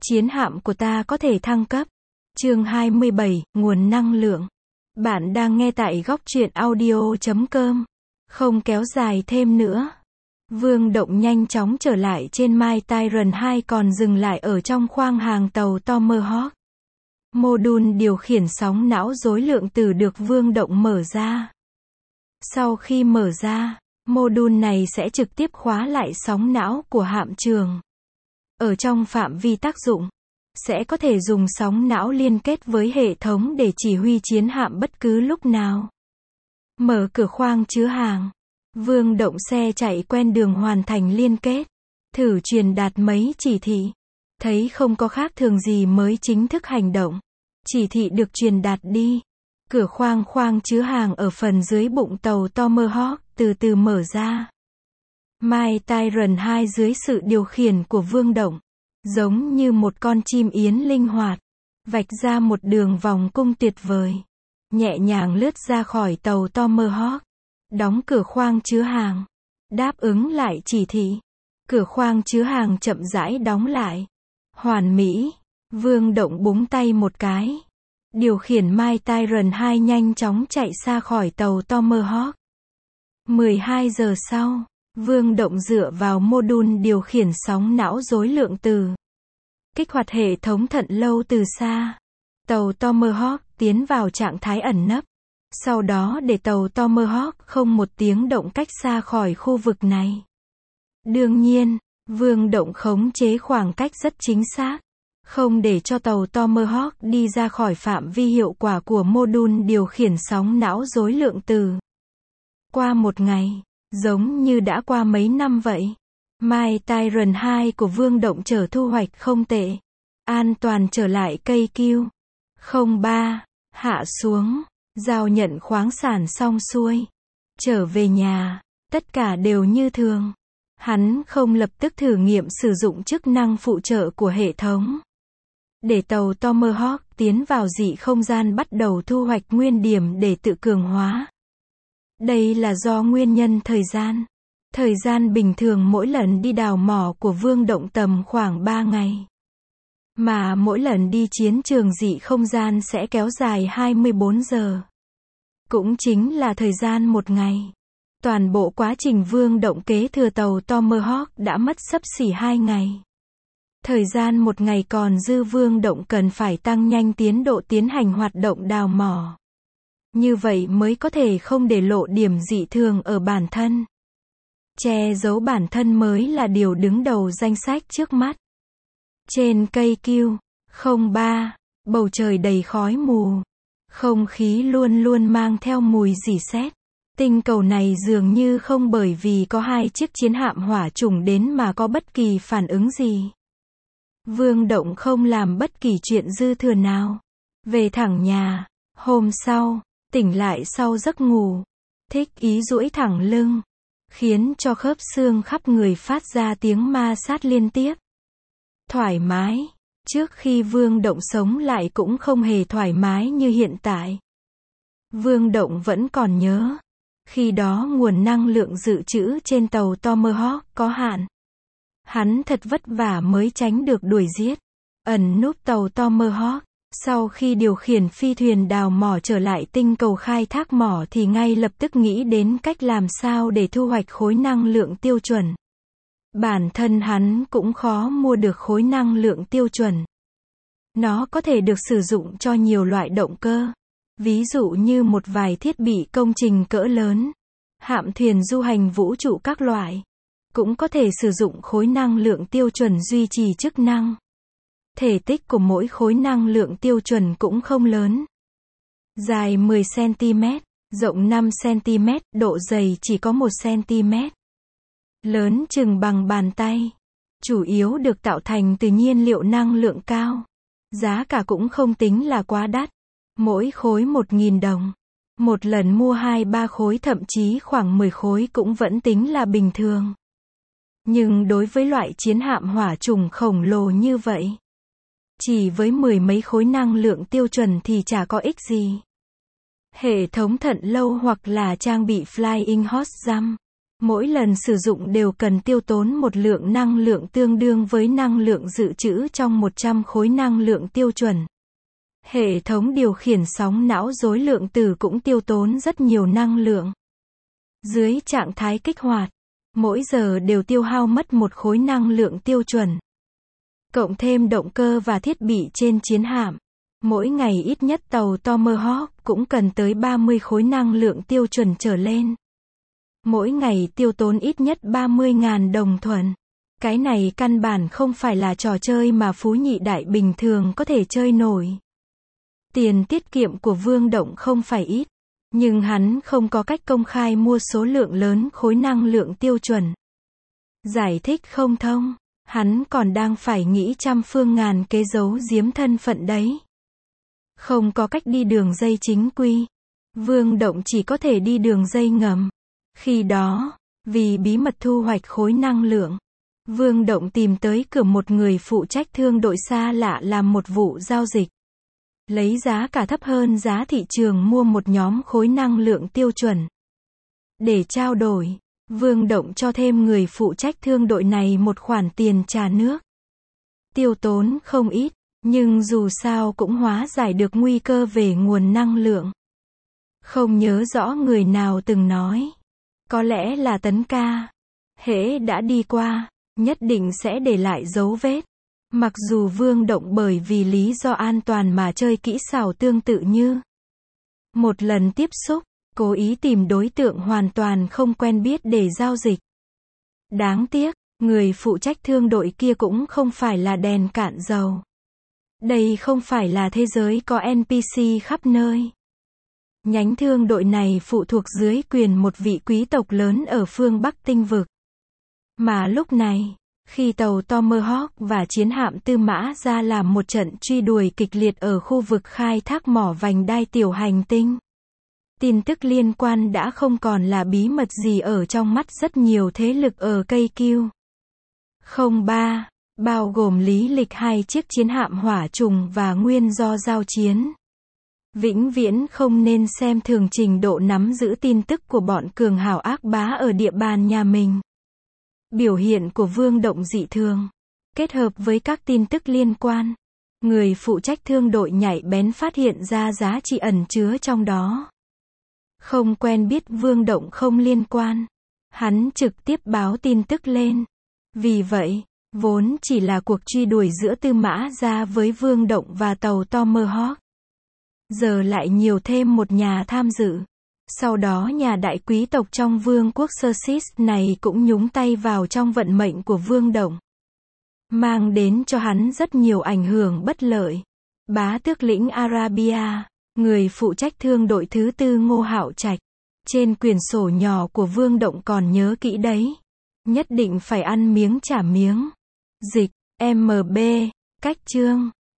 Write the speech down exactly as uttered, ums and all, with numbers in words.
Chiến hạm của ta có thể thăng cấp. Chương hai mươi bảy, nguồn năng lượng. Bạn đang nghe tại góc truyện audio chấm com. Không kéo dài thêm nữa. Vương Động nhanh chóng trở lại trên Mai Tyron hai, còn dừng lại ở trong khoang hàng tàu Tomahawk. Mô-đun điều khiển sóng não rối lượng tử được Vương Động mở ra. Sau khi mở ra, mô-đun này sẽ trực tiếp khóa lại sóng não của hạm trường. Ở trong phạm vi tác dụng, sẽ có thể dùng sóng não liên kết với hệ thống để chỉ huy chiến hạm bất cứ lúc nào. Mở cửa khoang chứa hàng. Vương Động xe chạy quen đường hoàn thành liên kết. Thử truyền đạt mấy chỉ thị. Thấy không có khác thường gì mới chính thức hành động. Chỉ thị được truyền đạt đi. Cửa khoang khoang chứa hàng ở phần dưới bụng tàu Tomahawk từ từ mở ra. Mai Tyron hai dưới sự điều khiển của Vương Động, giống như một con chim yến linh hoạt, vạch ra một đường vòng cung tuyệt vời, nhẹ nhàng lướt ra khỏi tàu Tomahawk, đóng cửa khoang chứa hàng, đáp ứng lại chỉ thị. Cửa khoang chứa hàng chậm rãi đóng lại. Hoàn mỹ. Vương Động búng tay một cái, điều khiển Mai Tyron hai nhanh chóng chạy xa khỏi tàu Tomahawk. mười hai giờ sau, Vương Động dựa vào mô-đun điều khiển sóng não rối lượng tử, kích hoạt hệ thống thận lâu từ xa. Tàu Tomahawk tiến vào trạng thái ẩn nấp. Sau đó để tàu Tomahawk không một tiếng động cách xa khỏi khu vực này. Đương nhiên, Vương Động khống chế khoảng cách rất chính xác, không để cho tàu Tomahawk đi ra khỏi phạm vi hiệu quả của mô-đun điều khiển sóng não rối lượng tử. Qua một ngày, giống như đã qua mấy năm vậy, Mai Tyron hai của Vương Động trở thu hoạch không tệ. An toàn trở lại cây Q không ba, hạ xuống, giao nhận khoáng sản xong xuôi. Trở về nhà, tất cả đều như thường. Hắn không lập tức thử nghiệm sử dụng chức năng phụ trợ của hệ thống. Để tàu Tomahawk tiến vào dị không gian bắt đầu thu hoạch nguyên điểm để tự cường hóa. Đây là do nguyên nhân thời gian. Thời gian bình thường mỗi lần đi đào mỏ của Vương Động tầm khoảng ba ngày. Mà mỗi lần đi chiến trường dị không gian sẽ kéo dài hai mươi bốn giờ. Cũng chính là thời gian một ngày. Toàn bộ quá trình Vương Động kế thừa tàu Tomahawk đã mất xấp xỉ hai ngày. Thời gian một ngày còn dư, Vương Động cần phải tăng nhanh tiến độ tiến hành hoạt động đào mỏ. Như vậy mới có thể không để lộ điểm dị thường ở bản thân. Che giấu bản thân mới là điều đứng đầu danh sách trước mắt. Trên cây Q không ba, bầu trời đầy khói mù. Không khí luôn luôn mang theo mùi rỉ sét. Tinh cầu này dường như không bởi vì có hai chiếc chiến hạm hỏa chủng đến mà có bất kỳ phản ứng gì. Vương Động không làm bất kỳ chuyện dư thừa nào. Về thẳng nhà. Hôm sau, tỉnh lại sau giấc ngủ, thích ý duỗi thẳng lưng, khiến cho khớp xương khắp người phát ra tiếng ma sát liên tiếp. Thoải mái. Trước khi Vương Động sống lại cũng không hề thoải mái như hiện tại. Vương Động vẫn còn nhớ, khi đó nguồn năng lượng dự trữ trên tàu Tomahawk có hạn. Hắn thật vất vả mới tránh được đuổi giết. Ẩn núp tàu Tomahawk. Sau khi điều khiển phi thuyền đào mỏ trở lại tinh cầu khai thác mỏ thì ngay lập tức nghĩ đến cách làm sao để thu hoạch khối năng lượng tiêu chuẩn. Bản thân hắn cũng khó mua được khối năng lượng tiêu chuẩn. Nó có thể được sử dụng cho nhiều loại động cơ. Ví dụ như một vài thiết bị công trình cỡ lớn, hạm thuyền du hành vũ trụ các loại. Cũng có thể sử dụng khối năng lượng tiêu chuẩn duy trì chức năng. Thể tích của mỗi khối năng lượng tiêu chuẩn cũng không lớn. Dài mười xăng ti mét, rộng năm xăng ti mét, độ dày chỉ có một xăng ti mét. Lớn chừng bằng bàn tay. Chủ yếu được tạo thành từ nhiên liệu năng lượng cao. Giá cả cũng không tính là quá đắt. Mỗi khối một nghìn đồng. Một lần mua hai ba khối thậm chí khoảng mười khối cũng vẫn tính là bình thường. Nhưng đối với loại chiến hạm hỏa chủng khổng lồ như vậy, chỉ với mười mấy khối năng lượng tiêu chuẩn thì chả có ích gì. Hệ thống thận lâu hoặc là trang bị Flying Horse Jump, Mỗi lần sử dụng đều cần tiêu tốn một lượng năng lượng tương đương với năng lượng dự trữ trong một trăm khối năng lượng tiêu chuẩn. Hệ thống điều khiển sóng não rối lượng tử cũng tiêu tốn rất nhiều năng lượng. Dưới trạng thái kích hoạt, mỗi giờ đều tiêu hao mất một khối năng lượng tiêu chuẩn. Cộng thêm động cơ và thiết bị trên chiến hạm, mỗi ngày ít nhất tàu Tomahawk cũng cần tới ba mươi khối năng lượng tiêu chuẩn trở lên. Mỗi ngày tiêu tốn ít nhất ba mươi nghìn đồng thuần. Cái này căn bản không phải là trò chơi mà phú nhị đại bình thường có thể chơi nổi. Tiền tiết kiệm của Vương Động không phải ít, nhưng hắn không có cách công khai mua số lượng lớn khối năng lượng tiêu chuẩn. Giải thích không thông, hắn còn đang phải nghĩ trăm phương ngàn kế giấu giếm thân phận đấy. Không có cách đi đường dây chính quy, Vương Động chỉ có thể đi đường dây ngầm. Khi đó, vì bí mật thu hoạch khối năng lượng, Vương Động tìm tới cửa một người phụ trách thương đội xa lạ làm một vụ giao dịch. Lấy giá cả thấp hơn giá thị trường mua một nhóm khối năng lượng tiêu chuẩn. Để trao đổi, Vương Động cho thêm người phụ trách thương đội này một khoản tiền trà nước. Tiêu tốn không ít, nhưng dù sao cũng hóa giải được nguy cơ về nguồn năng lượng. Không nhớ rõ người nào từng nói. Có lẽ là Tấn ca. Hễ đã đi qua, nhất định sẽ để lại dấu vết. Mặc dù Vương Động bởi vì lý do an toàn mà chơi kỹ xảo tương tự như một lần tiếp xúc, cố ý tìm đối tượng hoàn toàn không quen biết để giao dịch. Đáng tiếc, người phụ trách thương đội kia cũng không phải là đèn cạn dầu. Đây không phải là thế giới có en pê xê khắp nơi. Nhánh thương đội này phụ thuộc dưới quyền một vị quý tộc lớn ở phương Bắc tinh vực. Mà lúc này, khi tàu Tomahawk và chiến hạm Tư Mã ra làm một trận truy đuổi kịch liệt ở khu vực khai thác mỏ vành đai tiểu hành tinh, tin tức liên quan đã không còn là bí mật gì ở trong mắt rất nhiều thế lực ở cây kiu. không ba, bao gồm lý lịch hai chiếc chiến hạm hỏa trùng và nguyên do giao chiến. Vĩnh viễn không nên xem thường trình độ nắm giữ tin tức của bọn cường hào ác bá ở địa bàn nhà mình. Biểu hiện của Vương Động dị thường, kết hợp với các tin tức liên quan, người phụ trách thương đội nhạy bén phát hiện ra giá trị ẩn chứa trong đó. Không quen biết Vương Động không liên quan, hắn trực tiếp báo tin tức lên. Vì vậy, vốn chỉ là cuộc truy đuổi giữa Tư Mã Gia với Vương Động và tàu Tomahawk, giờ lại nhiều thêm một nhà tham dự. Sau đó nhà đại quý tộc trong vương quốc Xerxes này cũng nhúng tay vào trong vận mệnh của Vương Động, mang đến cho hắn rất nhiều ảnh hưởng bất lợi. Bá tước lĩnh Arabia, người phụ trách thương đội thứ tư Ngô Hạo Trạch, trên quyển sổ nhỏ của Vương Động còn nhớ kỹ đấy. Nhất định phải ăn miếng trả miếng. Dịch, em bê, cách chương.